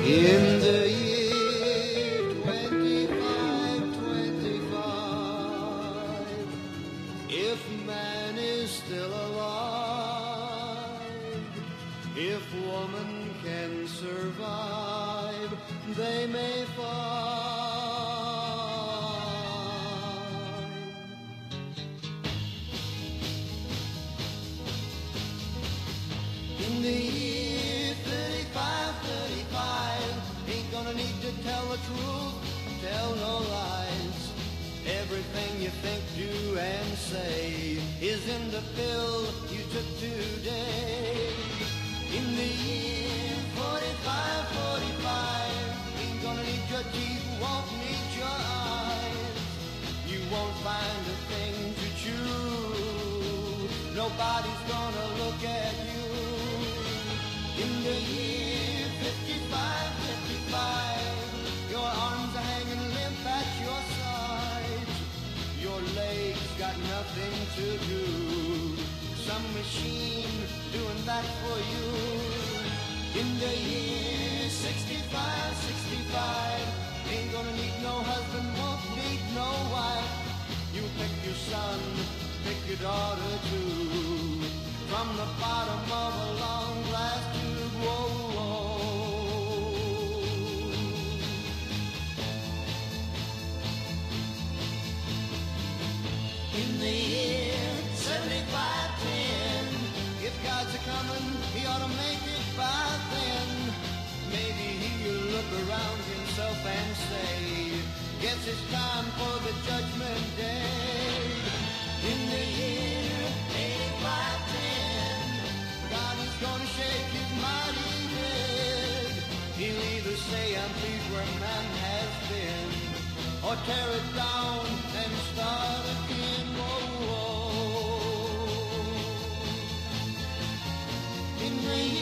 In the year 2525, if man is still alive, if woman can survive, they may find. In the year 35, ain't gonna need to tell the truth, tell no lies. Everything you think, do, and say is in the pill you took today. In the year 45, ain't gonna need your teeth, won't need your eyes. You won't find a thing to chew, nobody's gonna look at you. In the year 55, your arms are hanging limp at your sides. Your legs got nothing to do, some machine doing that for you. In the year 65, ain't gonna need no husband, won't need no wife. You pick your son, pick your daughter too, from the bottom of a long glass tube. Whoa, whoa. In the year 7510, if God's a-comin', he ought to make it by then. Maybe he'll look around himself and say, guess it's time for the judgment day. In the year 8510, God is gonna shake his mighty head. He'll either say, I'm pleased where man has been, or tear it down